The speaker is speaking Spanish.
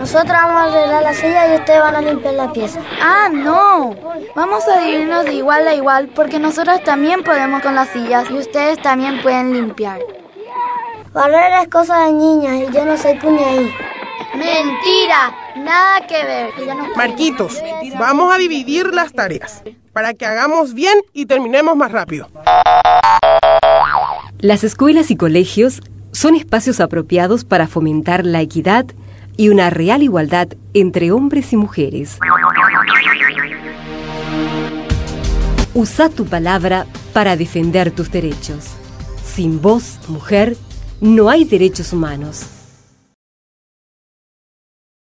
Nosotros vamos a arreglar la silla y ustedes van a limpiar la pieza. ¡Ah, no! Vamos a dividirnos de igual a igual porque nosotros también podemos con las sillas y ustedes también pueden limpiar. Barrer es cosa de niñas y yo no soy puñaí. ¡Mentira! Nada que ver. Marquitos, vamos a dividir las tareas para que hagamos bien y terminemos más rápido. Las escuelas y colegios son espacios apropiados para fomentar la equidad y una real igualdad entre hombres y mujeres. Usa tu palabra para defender tus derechos. Sin voz, mujer, no hay derechos humanos.